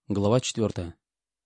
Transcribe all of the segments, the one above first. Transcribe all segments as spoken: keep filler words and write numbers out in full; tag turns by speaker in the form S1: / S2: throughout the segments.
S1: Глава четвертая.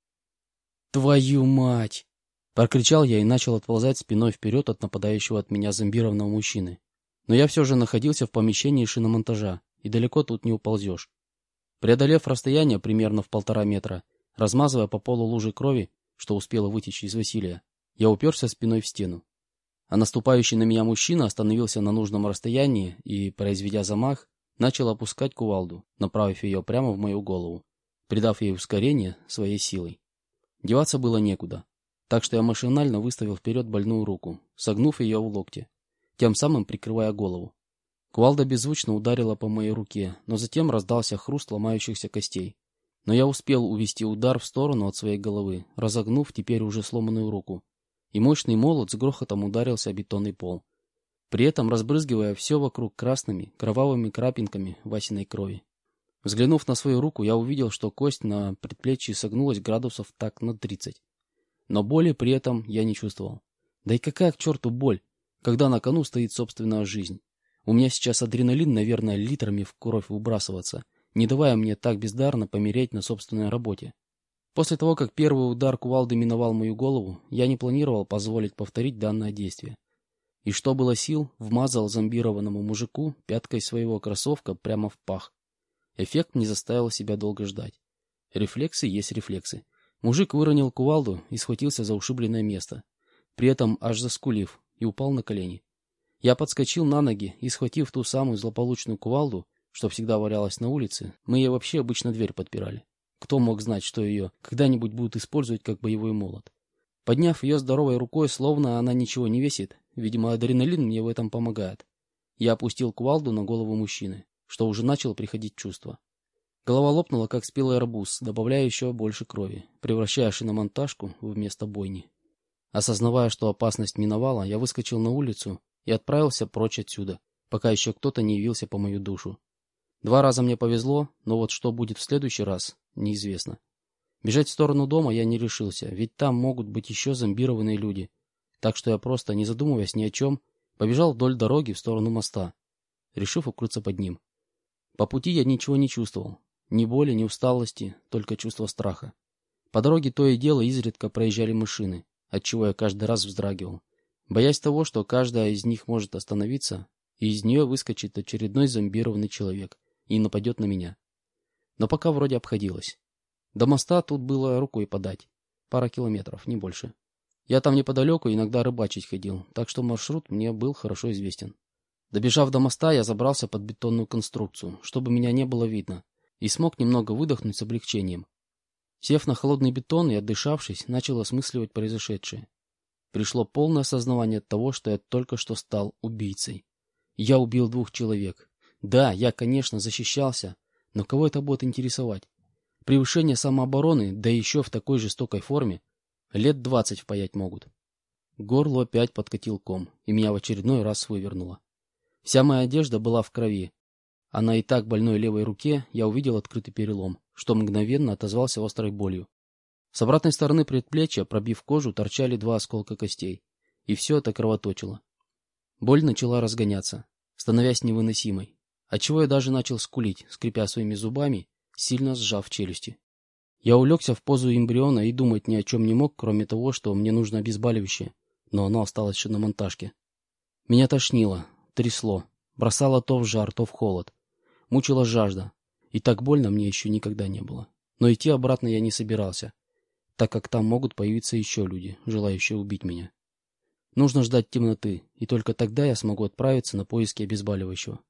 S1: «Твою мать!» — прокричал я и начал отползать спиной вперед от нападающего от меня зомбированного мужчины. Но я все же находился в помещении шиномонтажа, и далеко тут не уползешь. Преодолев расстояние примерно в полтора метра, размазывая по полу лужи крови, что успела вытечь из Василия, я уперся спиной в стену. А наступающий на меня мужчина остановился на нужном расстоянии и, произведя замах, начал опускать кувалду, направив ее прямо в мою голову, придав ей ускорение своей силой. Деваться было некуда, так что я машинально выставил вперед больную руку, согнув ее в локте, тем самым прикрывая голову. Кувалда беззвучно ударила по моей руке, но затем раздался хруст ломающихся костей. Но я успел увести удар в сторону от своей головы, разогнув теперь уже сломанную руку, и мощный молот с грохотом ударился о бетонный пол, при этом разбрызгивая все вокруг красными, кровавыми крапинками Васиной крови. Взглянув на свою руку, я увидел, что кость на предплечье согнулась градусов так на тридцать. Но боли при этом я не чувствовал. Да и какая к черту боль, когда на кону стоит собственная жизнь? У меня сейчас адреналин, наверное, литрами в кровь выбрасываться, не давая мне так бездарно помереть на собственной работе. После того, как первый удар кувалды миновал мою голову, я не планировал позволить повторить данное действие. И что было сил, вмазал зомбированному мужику пяткой своего кроссовка прямо в пах. Эффект не заставил себя долго ждать. Рефлексы есть рефлексы. Мужик выронил кувалду и схватился за ушибленное место, при этом аж заскулив, и упал на колени. Я подскочил на ноги и, схватив ту самую злополучную кувалду, что всегда валялась на улице, мы ей вообще обычно дверь подпирали. Кто мог знать, что ее когда-нибудь будут использовать как боевой молот? Подняв ее здоровой рукой, словно она ничего не весит, видимо, адреналин мне в этом помогает, я опустил кувалду на голову мужчины, что уже начал приходить в чувство. Голова лопнула, как спелый арбуз, добавляя еще больше крови, превращая шиномонтажку в место бойни. Осознавая, что опасность миновала, я выскочил на улицу и отправился прочь отсюда, пока еще кто-то не явился по мою душу. Два раза мне повезло, но вот что будет в следующий раз, неизвестно. Бежать в сторону дома я не решился, ведь там могут быть еще зомбированные люди. Так что я просто, не задумываясь ни о чем, побежал вдоль дороги в сторону моста, решив укрыться под ним. По пути я ничего не чувствовал. Ни боли, ни усталости, только чувство страха. По дороге то и дело изредка проезжали машины, отчего я каждый раз вздрагивал, боясь того, что каждая из них может остановиться, и из нее выскочит очередной зомбированный человек и нападет на меня. Но пока вроде обходилось. До моста тут было рукой подать. Пара километров, не больше. Я там неподалеку иногда рыбачить ходил, так что маршрут мне был хорошо известен. Добежав до моста, я забрался под бетонную конструкцию, чтобы меня не было видно, и смог немного выдохнуть с облегчением. Сев на холодный бетон и отдышавшись, начал осмысливать произошедшее. Пришло полное осознавание того, что я только что стал убийцей. Я убил двух человек. Да, я, конечно, защищался, но кого это будет интересовать? Превышение самообороны, да еще в такой жестокой форме, лет двадцать впаять могут. К горлу опять подкатил ком, и меня в очередной раз вывернуло. Вся моя одежда была в крови, а на и так больной левой руке я увидел открытый перелом, что мгновенно отозвался острой болью. С обратной стороны предплечья, пробив кожу, торчали два осколка костей, и все это кровоточило. Боль начала разгоняться, становясь невыносимой, отчего я даже начал скулить, скрипя своими зубами, сильно сжав челюсти. Я улегся в позу эмбриона и думать ни о чем не мог, кроме того, что мне нужно обезболивающее, но оно осталось еще на монтажке. Меня тошнило, трясло, бросало то в жар, то в холод. Мучила жажда, и так больно мне еще никогда не было. Но идти обратно я не собирался, так как там могут появиться еще люди, желающие убить меня. Нужно ждать темноты, и только тогда я смогу отправиться на поиски обезболивающего.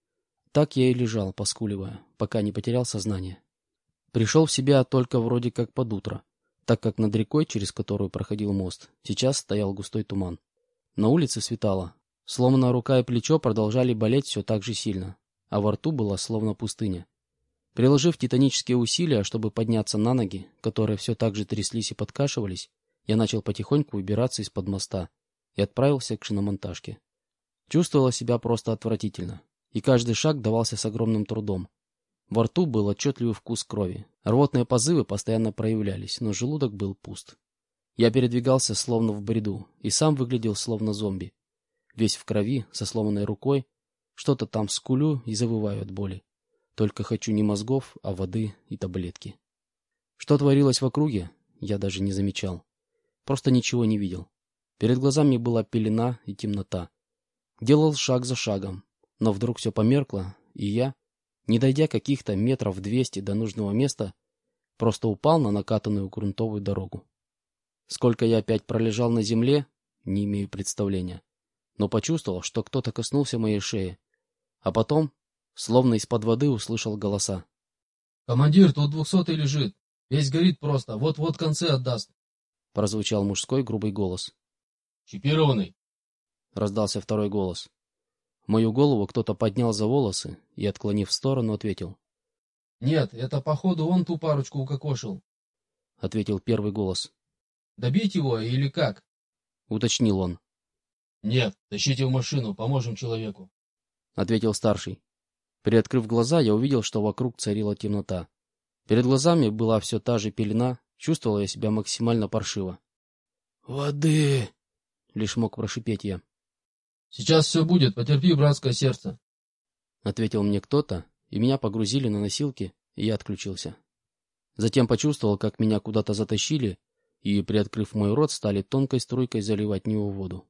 S1: Так я и лежал, поскуливая, пока не потерял сознание. Пришел в себя только вроде как под утро, так как над рекой, через которую проходил мост, сейчас стоял густой туман. На улице светало. Сломанная рука и плечо продолжали болеть все так же сильно, а во рту была словно пустыня. Приложив титанические усилия, чтобы подняться на ноги, которые все так же тряслись и подкашивались, я начал потихоньку выбираться из-под моста и отправился к шиномонтажке. Чувствовала себя просто отвратительно, и каждый шаг давался с огромным трудом. Во рту был отчетливый вкус крови, рвотные позывы постоянно проявлялись, но желудок был пуст. Я передвигался словно в бреду и сам выглядел словно зомби. Весь в крови, со сломанной рукой, что-то там скулю и завываю от боли. Только хочу не мозгов, а воды и таблетки. Что творилось в округе, я даже не замечал. Просто ничего не видел. Перед глазами была пелена и темнота. Делал шаг за шагом, но вдруг все померкло, и я, не дойдя каких-то метров двести до нужного места, просто упал на накатанную грунтовую дорогу. Сколько я опять пролежал на земле, не имею представления, но почувствовал, что кто-то коснулся моей шеи, а потом, словно из-под воды, услышал голоса.
S2: «Командир, тут двухсотый лежит. Весь горит просто, вот-вот концы отдаст»,
S1: — прозвучал мужской грубый голос.
S2: «Чипированный»,
S1: — раздался второй голос. Мою голову кто-то поднял за волосы и, отклонив в сторону, ответил.
S2: «Нет, это, походу, он ту парочку укокошил»,
S1: — ответил первый голос.
S2: «Добить его или как?»
S1: — уточнил он.
S2: «Нет, тащите в машину, поможем человеку»,
S1: — ответил старший. Приоткрыв глаза, я увидел, что вокруг царила темнота. Перед глазами была все та же пелена, чувствовал я себя максимально паршиво. «Воды!» — лишь мог прошипеть я.
S2: «Сейчас все будет, потерпи, братское сердце»,
S1: — ответил мне кто-то, и меня погрузили на носилки, и я отключился. Затем почувствовал, как меня куда-то затащили, и, приоткрыв мой рот, стали тонкой струйкой заливать в него воду.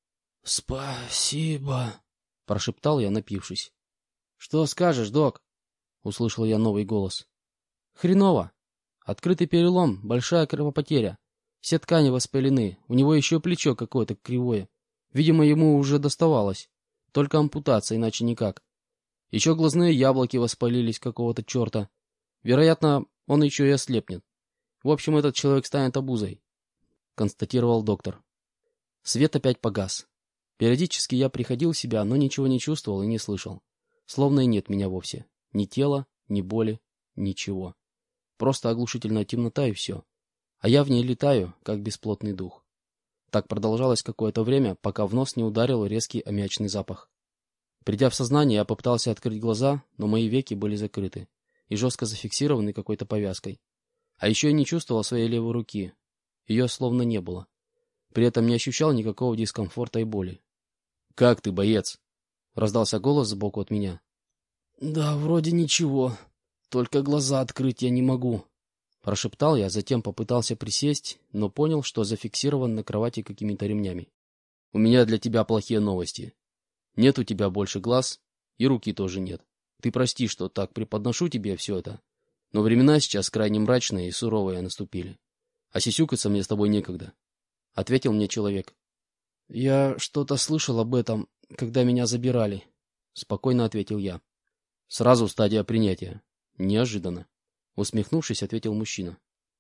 S1: «Спасибо!» — прошептал я, напившись. «Что скажешь, док?» — услышал я новый голос. «Хреново. Открытый перелом, большая кровопотеря. Все ткани воспалены, у него еще плечо какое-то кривое. Видимо, ему уже доставалось. Только ампутация, иначе никак. Еще глазные яблоки воспалились какого-то черта. Вероятно, он еще и ослепнет. В общем, этот человек станет обузой», — констатировал доктор. Свет опять погас. Периодически я приходил в себя, но ничего не чувствовал и не слышал. Словно и нет меня вовсе. Ни тела, ни боли, ничего. Просто оглушительная темнота и все. А я в ней летаю, как бесплотный дух. Так продолжалось какое-то время, пока в нос не ударил резкий аммиачный запах. Придя в сознание, я попытался открыть глаза, но мои веки были закрыты и жестко зафиксированы какой-то повязкой. А еще я не чувствовал своей левой руки. Ее словно не было. При этом не ощущал никакого дискомфорта и боли. «Как ты, боец?» — раздался голос сбоку от меня. «Да, вроде ничего. Только глаза открыть я не могу», — прошептал я, затем попытался присесть, но понял, что зафиксирован на кровати какими-то ремнями. «У меня для тебя плохие новости. Нет у тебя больше глаз, и руки тоже нет. Ты прости, что так преподношу тебе все это, но времена сейчас крайне мрачные и суровые наступили. А сисюкаться мне с тобой некогда», — ответил мне человек. «Я что-то слышал об этом, когда меня забирали», — спокойно ответил я. «Сразу стадия принятия. Неожиданно», — усмехнувшись, ответил мужчина.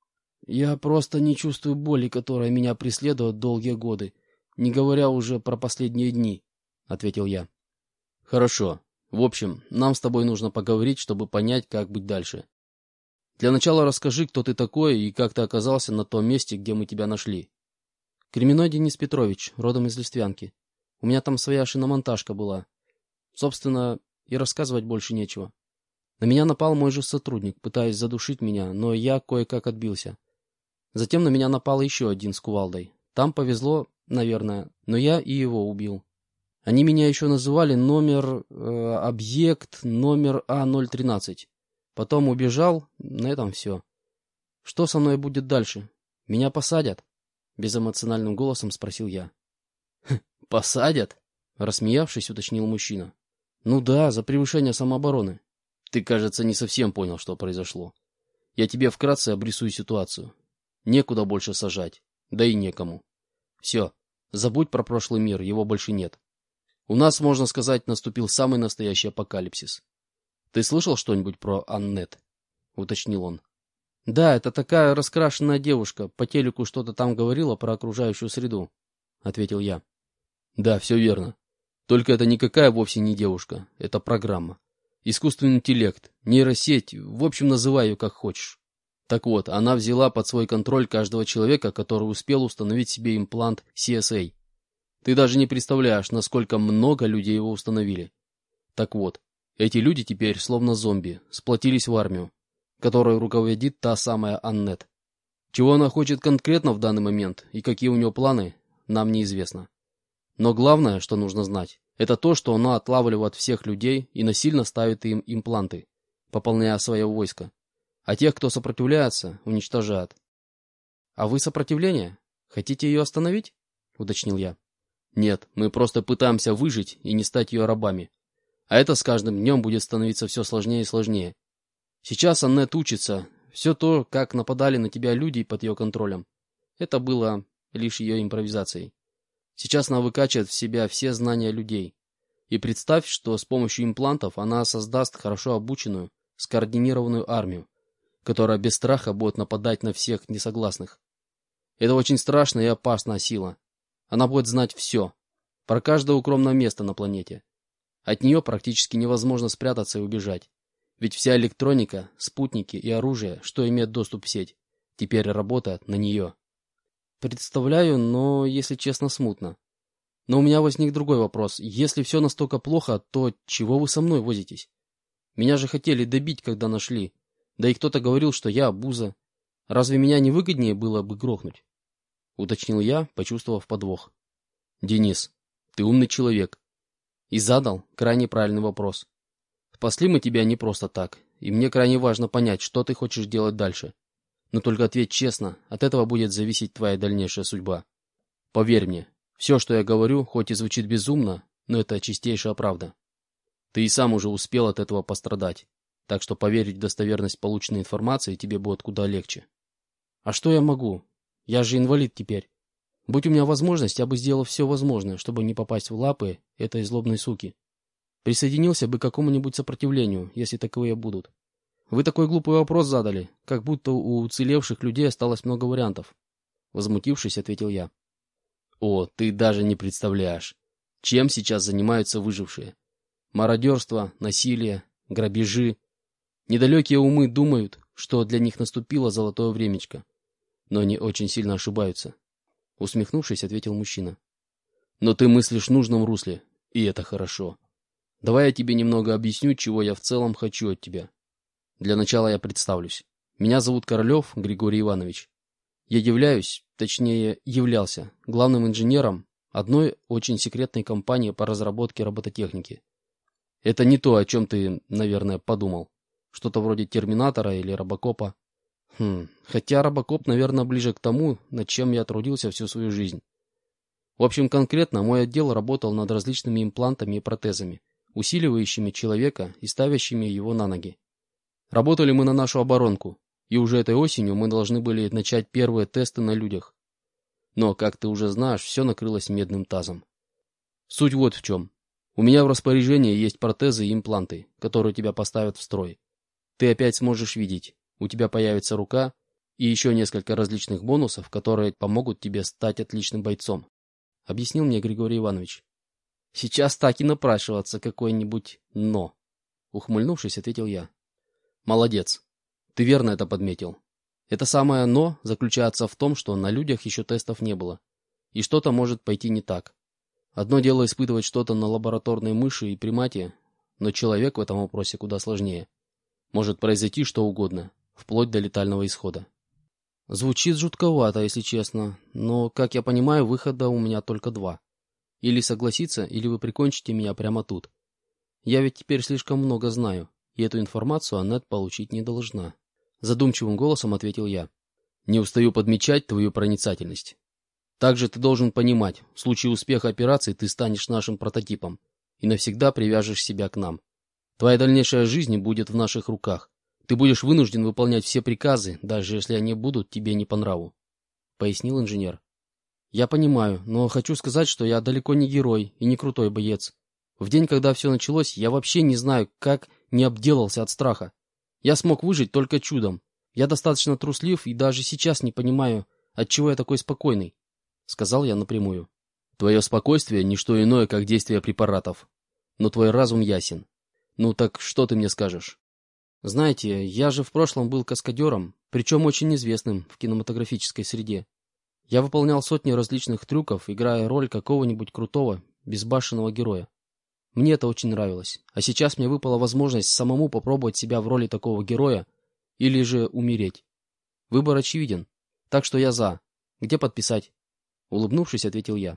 S1: «Я просто не чувствую боли, которая меня преследует долгие годы, не говоря уже про последние дни», — ответил я. «Хорошо. В общем, нам с тобой нужно поговорить, чтобы понять, как быть дальше. Для начала расскажи, кто ты такой и как ты оказался на том месте, где мы тебя нашли». «Креминой Денис Петрович, родом из Листвянки. У меня там своя шиномонтажка была. Собственно, и рассказывать больше нечего. На меня напал мой же сотрудник, пытаясь задушить меня, но я кое-как отбился. Затем на меня напал еще один с кувалдой. Там повезло, наверное, но я и его убил. Они меня еще называли номер, э, объект номер А ноль тринадцать. Потом убежал, на этом все. Что со мной будет дальше? Меня посадят?» Безэмоциональным голосом спросил я. «Посадят?» — рассмеявшись, уточнил мужчина. «Ну да, за превышение самообороны. Ты, кажется, не совсем понял, что произошло. Я тебе вкратце обрисую ситуацию. Некуда больше сажать, да и некому. Все, забудь про прошлый мир, его больше нет. У нас, можно сказать, наступил самый настоящий апокалипсис. Ты слышал что-нибудь про Аннет?» — уточнил он. «Да, это такая раскрашенная девушка, по телеку что-то там говорила про окружающую среду», — ответил я. «Да, все верно. Только это никакая вовсе не девушка, это программа. Искусственный интеллект, нейросеть, в общем, называй ее как хочешь. Так вот, она взяла под свой контроль каждого человека, который успел установить себе имплант си эс эй. Ты даже не представляешь, насколько много людей его установили. Так вот, эти люди теперь, словно зомби, сплотились в армию, которой руководит та самая Аннет. Чего она хочет конкретно в данный момент и какие у нее планы, нам неизвестно. Но главное, что нужно знать, это то, что она отлавливает всех людей и насильно ставит им импланты, пополняя свое войско. А тех, кто сопротивляется, уничтожают. А вы сопротивление? Хотите ее остановить? Уточнил я. Нет, мы просто пытаемся выжить и не стать ее рабами. А это с каждым днем будет становиться все сложнее и сложнее. Сейчас Аннет учится. Все то, как нападали на тебя люди под ее контролем, это было лишь ее импровизацией. Сейчас она выкачивает в себя все знания людей. И представь, что с помощью имплантов она создаст хорошо обученную, скоординированную армию, которая без страха будет нападать на всех несогласных. Это очень страшная и опасная сила. Она будет знать все, про каждое укромное место на планете. От нее практически невозможно спрятаться и убежать. Ведь вся электроника, спутники и оружие, что имеет доступ в сеть, теперь работает на нее. Представляю, но, если честно, смутно. Но у меня возник другой вопрос. Если все настолько плохо, то чего вы со мной возитесь? Меня же хотели добить, когда нашли. Да и кто-то говорил, что я обуза. Разве меня не выгоднее было бы грохнуть? Уточнил я, почувствовав подвох. Денис, ты умный человек. И задал крайне правильный вопрос. Спасли мы тебя не просто так, и мне крайне важно понять, что ты хочешь делать дальше. Но только ответь честно, от этого будет зависеть твоя дальнейшая судьба. Поверь мне, все, что я говорю, хоть и звучит безумно, но это чистейшая правда. Ты и сам уже успел от этого пострадать, так что поверить в достоверность полученной информации тебе будет куда легче. А что я могу? Я же инвалид теперь. Будь у меня возможность, я бы сделал все возможное, чтобы не попасть в лапы этой злобной суки. Присоединился бы к какому-нибудь сопротивлению, если таковые будут. Вы такой глупый вопрос задали, как будто у уцелевших людей осталось много вариантов. Возмутившись, ответил я. О, ты даже не представляешь, чем сейчас занимаются выжившие. Мародерство, насилие, грабежи. Недалекие умы думают, что для них наступило золотое времечко. Но они очень сильно ошибаются. Усмехнувшись, ответил мужчина. Но ты мыслишь в нужном русле, и это хорошо. Давай я тебе немного объясню, чего я в целом хочу от тебя. Для начала я представлюсь. Меня зовут Королев Григорий Иванович. Я являюсь, точнее, являлся главным инженером одной очень секретной компании по разработке робототехники. Это не то, о чем ты, наверное, подумал. Что-то вроде Терминатора или Робокопа. Хм, хотя Робокоп, наверное, ближе к тому, над чем я трудился всю свою жизнь. В общем, конкретно мой отдел работал над различными имплантами и протезами, усиливающими человека и ставящими его на ноги. Работали мы на нашу оборонку, и уже этой осенью мы должны были начать первые тесты на людях. Но, как ты уже знаешь, все накрылось медным тазом. Суть вот в чем. У меня в распоряжении есть протезы и импланты, которые тебя поставят в строй. Ты опять сможешь видеть, у тебя появится рука и еще несколько различных бонусов, которые помогут тебе стать отличным бойцом, объяснил мне Григорий Иванович. Сейчас так и напрашиваться какое-нибудь «но», ухмыльнувшись, ответил я. Молодец. Ты верно это подметил. Это самое «но» заключается в том, что на людях еще тестов не было, и что-то может пойти не так. Одно дело испытывать что-то на лабораторной мыши и примате, но человек в этом вопросе куда сложнее. Может произойти что угодно, вплоть до летального исхода. Звучит жутковато, если честно, но, как я понимаю, выхода у меня только два. Или согласиться, или вы прикончите меня прямо тут. Я ведь теперь слишком много знаю, и эту информацию Аннет получить не должна. Задумчивым голосом ответил я. Не устаю подмечать твою проницательность. Также ты должен понимать, в случае успеха операции ты станешь нашим прототипом и навсегда привяжешь себя к нам. Твоя дальнейшая жизнь будет в наших руках. Ты будешь вынужден выполнять все приказы, даже если они будут тебе не по нраву, пояснил инженер. Я понимаю, но хочу сказать, что я далеко не герой и не крутой боец. В день, когда все началось, я вообще не знаю, как не обделался от страха. Я смог выжить только чудом. Я достаточно труслив и даже сейчас не понимаю, отчего я такой спокойный, сказал я напрямую. Твое спокойствие — ничто иное, как действие препаратов. Но твой разум ясен. Ну так что ты мне скажешь? Знаете, я же в прошлом был каскадером, причем очень известным в кинематографической среде. Я выполнял сотни различных трюков, играя роль какого-нибудь крутого, безбашенного героя. Мне это очень нравилось. А сейчас мне выпала возможность самому попробовать себя в роли такого героя или же умереть. Выбор очевиден. Так что я за. Где подписать? Улыбнувшись, ответил я.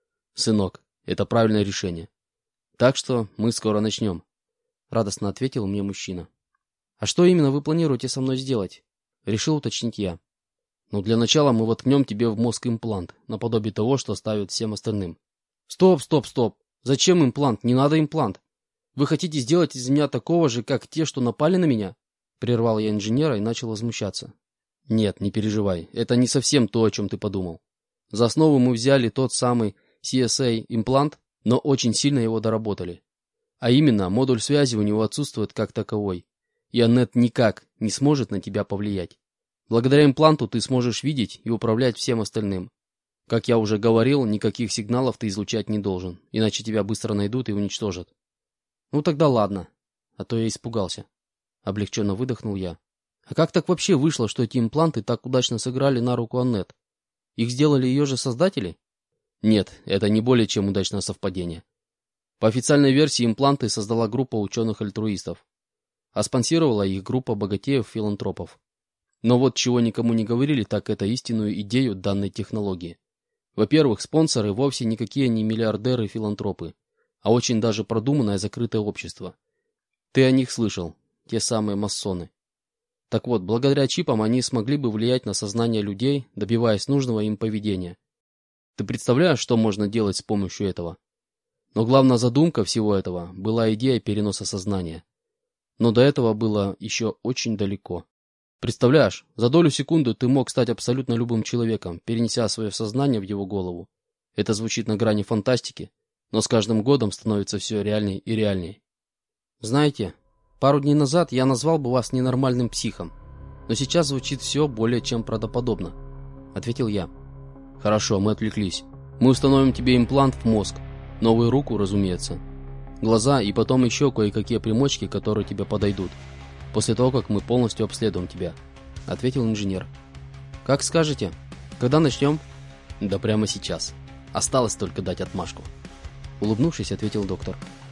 S1: Сынок, это правильное решение. Так что мы скоро начнем. Радостно ответил мне мужчина. А что именно вы планируете со мной сделать? Решил уточнить я. Ну, для начала мы воткнем тебе в мозг имплант, наподобие того, что ставят всем остальным. Стоп, стоп, стоп. Зачем имплант? Не надо имплант. Вы хотите сделать из меня такого же, как те, что напали на меня? Прервал я инженера и начал возмущаться. Нет, не переживай. Это не совсем то, о чем ты подумал. За основу мы взяли тот самый си эс эй-имплант, но очень сильно его доработали. А именно, модуль связи у него отсутствует как таковой, и Аннет никак не сможет на тебя повлиять. Благодаря импланту ты сможешь видеть и управлять всем остальным. Как я уже говорил, никаких сигналов ты излучать не должен, иначе тебя быстро найдут и уничтожат. Ну тогда ладно, а то я испугался. Облегченно выдохнул я. А как так вообще вышло, что эти импланты так удачно сыграли на руку Аннет? Их сделали ее же создатели? Нет, это не более чем удачное совпадение. По официальной версии импланты создала группа ученых-альтруистов, а спонсировала их группа богатеев-филантропов. Но вот чего никому не говорили, так это истинную идею данной технологии. Во-первых, спонсоры вовсе никакие не миллиардеры-филантропы, а очень даже продуманное закрытое общество. Ты о них слышал, те самые масоны. Так вот, благодаря чипам они смогли бы влиять на сознание людей, добиваясь нужного им поведения. Ты представляешь, что можно делать с помощью этого? Но главная задумка всего этого была идея переноса сознания. Но до этого было еще очень далеко. Представляешь, за долю секунды ты мог стать абсолютно любым человеком, перенеся свое сознание в его голову. Это звучит на грани фантастики, но с каждым годом становится все реальней и реальней. Знаете, пару дней назад я назвал бы вас ненормальным психом, но сейчас звучит все более чем правдоподобно, ответил я. Хорошо, мы отвлеклись. Мы установим тебе имплант в мозг, новую руку, разумеется, глаза и потом еще кое-какие примочки, которые тебе подойдут, после того, как мы полностью обследуем тебя, ответил инженер. Как скажете. Когда начнем? Да прямо сейчас. Осталось только дать отмашку. Улыбнувшись, ответил доктор.